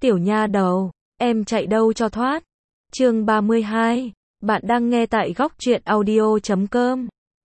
Tiểu nha đầu, em chạy đâu cho thoát. Chương 32. Bạn đang nghe tại góc truyện audio.com.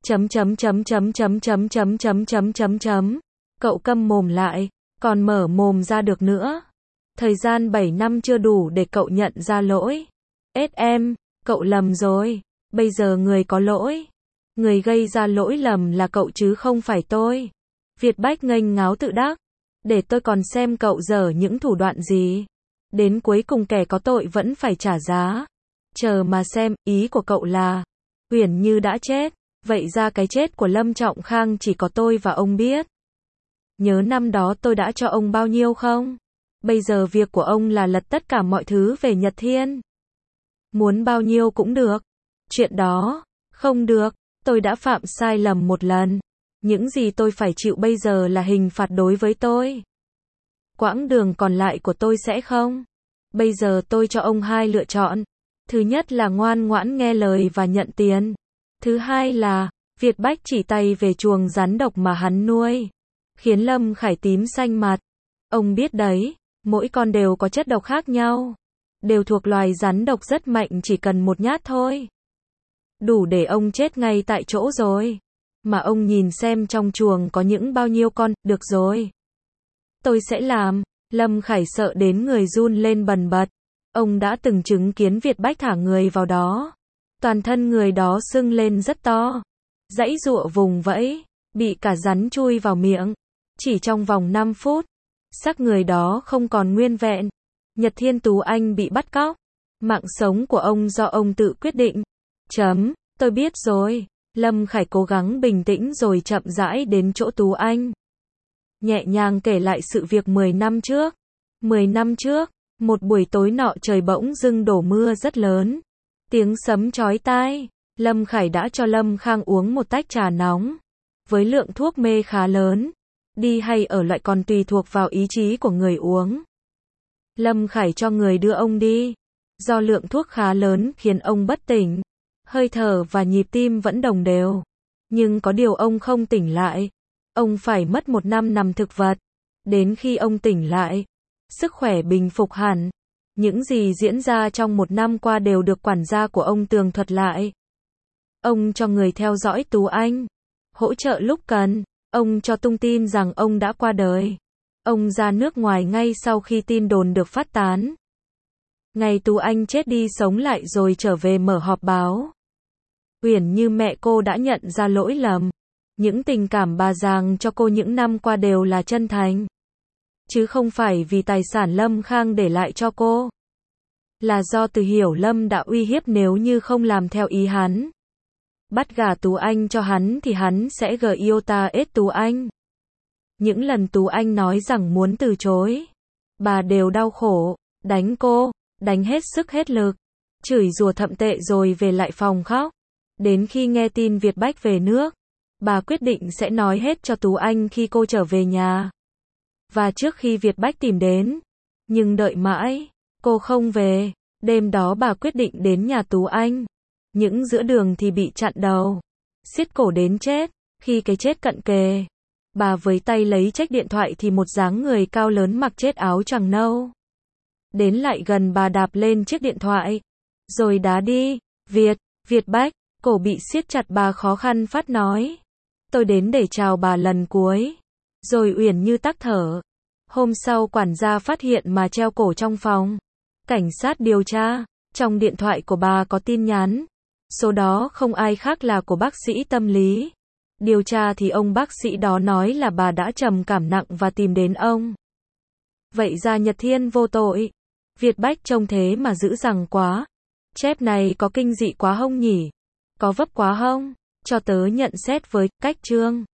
Cậu câm mồm lại, còn mở mồm ra được nữa. Thời gian 7 năm chưa đủ để cậu nhận ra lỗi. Em, cậu lầm rồi. Bây giờ người có lỗi, người gây ra lỗi lầm là cậu chứ không phải tôi. Việt Bách nghênh ngáo tự đắc. Để tôi còn xem cậu dở những thủ đoạn gì. Đến cuối cùng kẻ có tội vẫn phải trả giá. Chờ mà xem, ý của cậu là Uyển Như đã chết. Vậy ra cái chết của Lâm Trọng Khang chỉ có tôi và ông biết. Nhớ năm đó tôi đã cho ông bao nhiêu không? Bây giờ việc của ông là lật tất cả mọi thứ về Nhật Thiên. Muốn bao nhiêu cũng được. Chuyện đó, không được. Tôi đã phạm sai lầm một lần. Những gì tôi phải chịu bây giờ là hình phạt đối với tôi. Quãng đường còn lại của tôi sẽ không. Bây giờ tôi cho ông hai lựa chọn. Thứ nhất là ngoan ngoãn nghe lời và nhận tiền. Thứ hai là, Việt Bách chỉ tay về chuồng rắn độc mà hắn nuôi. Khiến Lâm Khải tím xanh mặt. Ông biết đấy, mỗi con đều có chất độc khác nhau. Đều thuộc loài rắn độc rất mạnh, chỉ cần một nhát thôi. Đủ để ông chết ngay tại chỗ rồi. Mà ông nhìn xem trong chuồng có những bao nhiêu con, được rồi. Tôi sẽ làm. Lâm Khải sợ đến người run lên bần bật. Ông đã từng chứng kiến Việt Bách thả người vào đó. Toàn thân người đó sưng lên rất to. Giãy giụa vùng vẫy, bị cả rắn chui vào miệng. Chỉ trong vòng 5 phút, xác người đó không còn nguyên vẹn. Nhật Thiên Tú Anh bị bắt cóc. Mạng sống của ông do ông tự quyết định. Tôi biết rồi. Lâm Khải cố gắng bình tĩnh rồi chậm rãi đến chỗ Tú Anh. Nhẹ nhàng kể lại sự việc 10 năm trước. 10 năm trước, một buổi tối nọ trời bỗng dưng đổ mưa rất lớn. Tiếng sấm chói tai. Lâm Khải đã cho Lâm Khang uống một tách trà nóng. Với lượng thuốc mê khá lớn. Đi hay ở lại còn tùy thuộc vào ý chí của người uống. Lâm Khải cho người đưa ông đi. Do lượng thuốc khá lớn khiến ông bất tỉnh. Hơi thở và nhịp tim vẫn đồng đều. Nhưng có điều ông không tỉnh lại. Ông phải mất 1 năm nằm thực vật. Đến khi ông tỉnh lại, sức khỏe bình phục hẳn. Những gì diễn ra trong 1 năm qua đều được quản gia của ông tường thuật lại. Ông cho người theo dõi Tú Anh. Hỗ trợ lúc cần. Ông cho tung tin rằng ông đã qua đời. Ông ra nước ngoài ngay sau khi tin đồn được phát tán. Ngày Tú Anh chết đi sống lại rồi trở về mở họp báo. Uyển Như mẹ cô đã nhận ra lỗi lầm. Những tình cảm bà dành cho cô những năm qua đều là chân thành. Chứ không phải vì tài sản Lâm Khang để lại cho cô. Là do Từ Hiểu Lâm đã uy hiếp nếu như không làm theo ý hắn. Bắt gả Tú Anh cho hắn thì hắn sẽ iota ết Tú Anh. Những lần Tú Anh nói rằng muốn từ chối, bà đều đau khổ, đánh cô, đánh hết sức hết lực, chửi rủa thậm tệ rồi về lại phòng khóc. Đến khi nghe tin Việt Bách về nước, bà quyết định sẽ nói hết cho Tú Anh khi cô trở về nhà. Và trước khi Việt Bách tìm đến, nhưng đợi mãi, cô không về. Đêm đó bà quyết định đến nhà Tú Anh. Những giữa đường thì bị chặn đầu, xiết cổ đến chết. Khi cái chết cận kề, bà với tay lấy chiếc điện thoại thì một dáng người cao lớn mặc chiếc áo choàng nâu đến lại gần bà, đạp lên chiếc điện thoại, rồi đá đi. Việt Bách, cổ bị siết chặt, bà khó khăn phát nói. Tôi đến để chào bà lần cuối. Rồi Uyển Như tắc thở. Hôm sau quản gia phát hiện mà treo cổ trong phòng. Cảnh sát điều tra. Trong điện thoại của bà có tin nhắn. Số đó không ai khác là của bác sĩ tâm lý. Điều tra thì ông bác sĩ đó nói là bà đã trầm cảm nặng và tìm đến ông. Vậy ra Nhật Thiên vô tội. Việt Bách trông thế mà dữ dằn quá. Chép này có kinh dị quá không nhỉ? Có vấp quá không? Cho tớ nhận xét với cách chương.